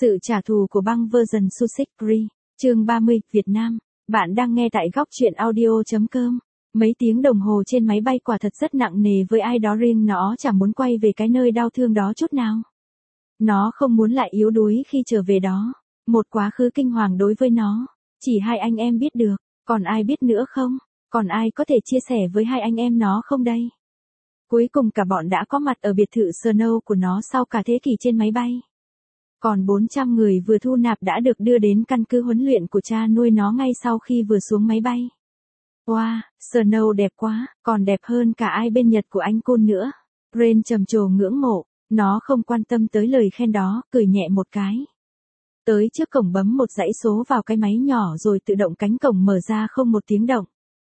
Sự trả thù của băng version Sussex Free, chương 30, Việt Nam. Bạn đang nghe tại góc truyện audio.com. Mấy tiếng đồng hồ trên máy bay quả thật rất nặng nề với ai đó, riêng nó chẳng muốn quay về cái nơi đau thương đó chút nào. Nó không muốn lại yếu đuối khi trở về đó. Một quá khứ kinh hoàng đối với nó. Chỉ hai anh em biết được, còn ai biết nữa không? Còn ai có thể chia sẻ với hai anh em nó không đây? Cuối cùng cả bọn đã có mặt ở biệt thự Snow của nó sau cả thế kỷ trên máy bay. Còn 400 người vừa thu nạp đã được đưa đến căn cứ huấn luyện của cha nuôi nó ngay sau khi vừa xuống máy bay. Wow, Snow đẹp quá, còn đẹp hơn cả ai bên Nhật của anh Kun nữa. Ren trầm trồ ngưỡng mộ, nó không quan tâm tới lời khen đó, cười nhẹ một cái. Tới trước cổng bấm một dãy số vào cái máy nhỏ rồi tự động cánh cổng mở ra không một tiếng động.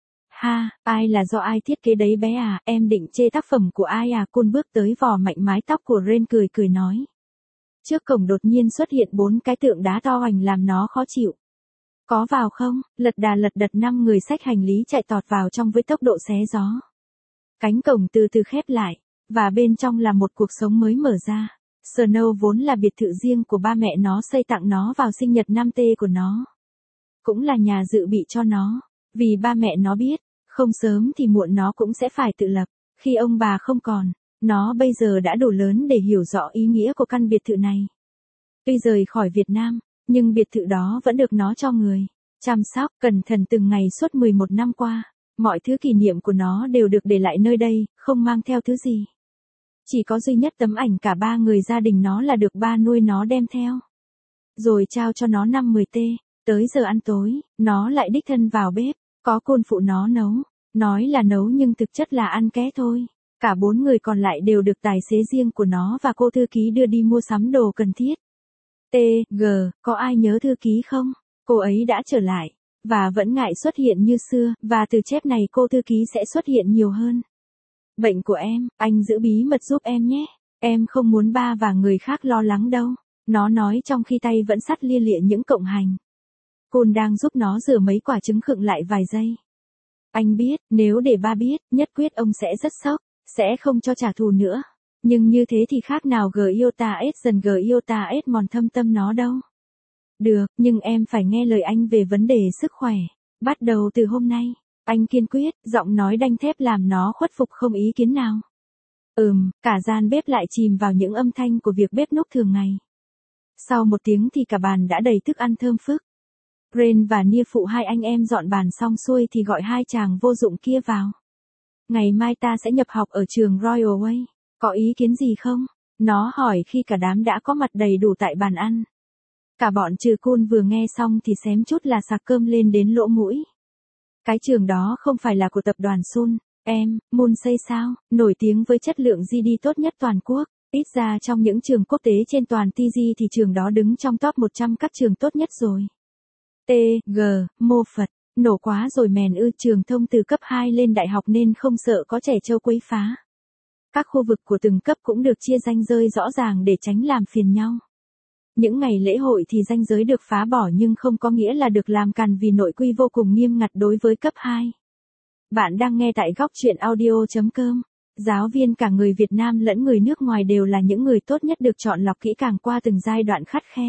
Ha, ai là do ai thiết kế đấy bé à, em định chê tác phẩm của ai à? Kun bước tới vò mạnh mái tóc của Ren cười cười nói. Trước cổng đột nhiên xuất hiện 4 cái tượng đá to hoành làm nó khó chịu. Có vào không? Lật đà lật đật 5 người xách hành lý chạy tọt vào trong với tốc độ xé gió. Cánh cổng từ từ khép lại, và bên trong là một cuộc sống mới mở ra. Snow vốn là biệt thự riêng của ba mẹ nó xây tặng nó vào sinh nhật 5T của nó. Cũng là nhà dự bị cho nó, vì ba mẹ nó biết, không sớm thì muộn nó cũng sẽ phải tự lập, khi ông bà không còn. Nó bây giờ đã đủ lớn để hiểu rõ ý nghĩa của căn biệt thự này. Tuy rời khỏi Việt Nam, nhưng biệt thự đó vẫn được nó cho người chăm sóc cẩn thận từng ngày suốt 11 năm qua. Mọi thứ kỷ niệm của nó đều được để lại nơi đây, không mang theo thứ gì. Chỉ có duy nhất tấm ảnh cả 3 người gia đình nó là được ba nuôi nó đem theo. Rồi trao cho nó 5-10T, tới giờ ăn tối, nó lại đích thân vào bếp, có Kun phụ nó nấu. Nói là nấu nhưng thực chất là ăn ké thôi. Cả 4 người còn lại đều được tài xế riêng của nó và cô thư ký đưa đi mua sắm đồ cần thiết. T.G. Có ai nhớ thư ký không? Cô ấy đã trở lại, và vẫn ngại xuất hiện như xưa, và từ chép này cô thư ký sẽ xuất hiện nhiều hơn. Bệnh của em, anh giữ bí mật giúp em nhé. Em không muốn ba và người khác lo lắng đâu. Nó nói trong khi tay vẫn sắt lia lịa những cọng hành. Kun đang giúp nó rửa mấy quả trứng khựng lại vài giây. Anh biết, nếu để ba biết, nhất quyết ông sẽ rất sốc. Sẽ không cho trả thù nữa. Nhưng như thế thì khác nào Giota S dần Giota S mòn thâm tâm nó đâu. Được, nhưng em phải nghe lời anh về vấn đề sức khỏe. Bắt đầu từ hôm nay, anh kiên quyết, giọng nói đanh thép làm nó khuất phục không ý kiến nào. Cả gian bếp lại chìm vào những âm thanh của việc bếp núc thường ngày. Sau một tiếng thì cả bàn đã đầy thức ăn thơm phức. Ren và Nia phụ hai anh em dọn bàn xong xuôi thì gọi hai chàng vô dụng kia vào. Ngày mai ta sẽ nhập học ở trường Royal Way. Có ý kiến gì không? Nó hỏi khi cả đám đã có mặt đầy đủ tại bàn ăn. Cả bọn trừ Kun vừa nghe xong thì xém chút là sạc cơm lên đến lỗ mũi. Cái trường đó không phải là của tập đoàn Sun, Munsey sao? Nổi tiếng với chất lượng GD tốt nhất toàn quốc. Ít ra trong những trường quốc tế trên toàn TG thì trường đó đứng trong top 100 các trường tốt nhất rồi. T.G. Mô Phật. Nổ quá rồi mèn ư, trường thông từ cấp 2 lên đại học nên không sợ có trẻ trâu quấy phá. Các khu vực của từng cấp cũng được chia ranh giới rõ ràng để tránh làm phiền nhau. Những ngày lễ hội thì ranh giới được phá bỏ nhưng không có nghĩa là được làm càn vì nội quy vô cùng nghiêm ngặt đối với cấp 2. Bạn đang nghe tại góc truyện audio.com. Giáo viên cả người Việt Nam lẫn người nước ngoài đều là những người tốt nhất được chọn lọc kỹ càng qua từng giai đoạn khắt khe.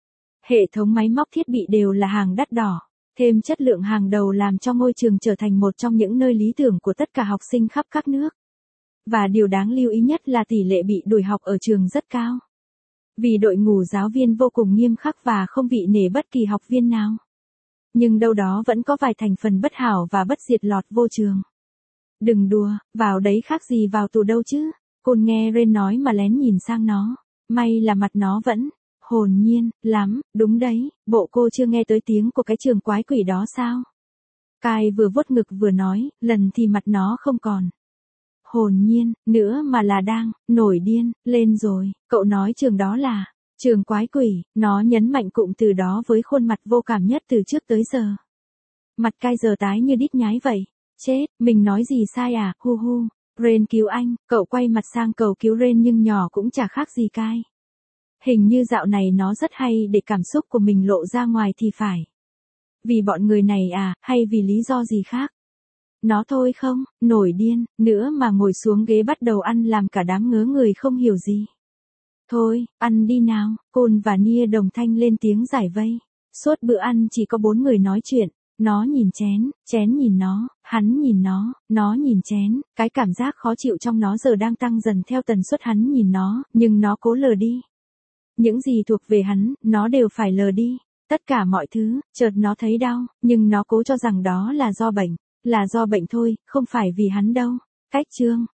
Hệ thống máy móc thiết bị đều là hàng đắt đỏ. Thêm chất lượng hàng đầu làm cho ngôi trường trở thành một trong những nơi lý tưởng của tất cả học sinh khắp các nước. Và điều đáng lưu ý nhất là tỷ lệ bị đuổi học ở trường rất cao. Vì đội ngũ giáo viên vô cùng nghiêm khắc và không vị nể bất kỳ học viên nào. Nhưng đâu đó vẫn có vài thành phần bất hảo và bất diệt lọt vô trường. Đừng đùa, vào đấy khác gì vào tù đâu chứ. Kun nghe Ren nói mà lén nhìn sang nó. May là mặt nó vẫn hồn nhiên lắm, đúng đấy, bộ cô chưa nghe tới tiếng của cái trường quái quỷ đó sao? Kai vừa vuốt ngực vừa nói, lần thì mặt nó không còn hồn nhiên nữa mà là đang nổi điên lên rồi. Cậu nói trường đó là trường quái quỷ. Nó nhấn mạnh cụm từ đó với khuôn mặt vô cảm nhất từ trước tới giờ. Mặt Kai giờ tái như đít nhái vậy. Chết, mình nói gì sai à? Hu hu. Ren cứu anh. Cậu quay mặt sang cầu cứu Ren nhưng nhỏ cũng chả khác gì Kai. Hình như dạo này nó rất hay để cảm xúc của mình lộ ra ngoài thì phải. Vì bọn người này à, hay vì lý do gì khác? Nó thôi không, nổi điên, nữa mà ngồi xuống ghế bắt đầu ăn làm cả đám ngớ người không hiểu gì. Thôi, ăn đi nào, Côn và Nia đồng thanh lên tiếng giải vây. Suốt bữa ăn chỉ có 4 người nói chuyện. Nó nhìn chén, chén nhìn nó, hắn nhìn nó nhìn chén, cái cảm giác khó chịu trong nó giờ đang tăng dần theo tần suất hắn nhìn nó, nhưng nó cố lờ đi. Những gì thuộc về hắn, nó đều phải lờ đi. Tất cả mọi thứ, chợt nó thấy đau, nhưng nó cố cho rằng đó là do bệnh thôi, không phải vì hắn đâu. Cách chương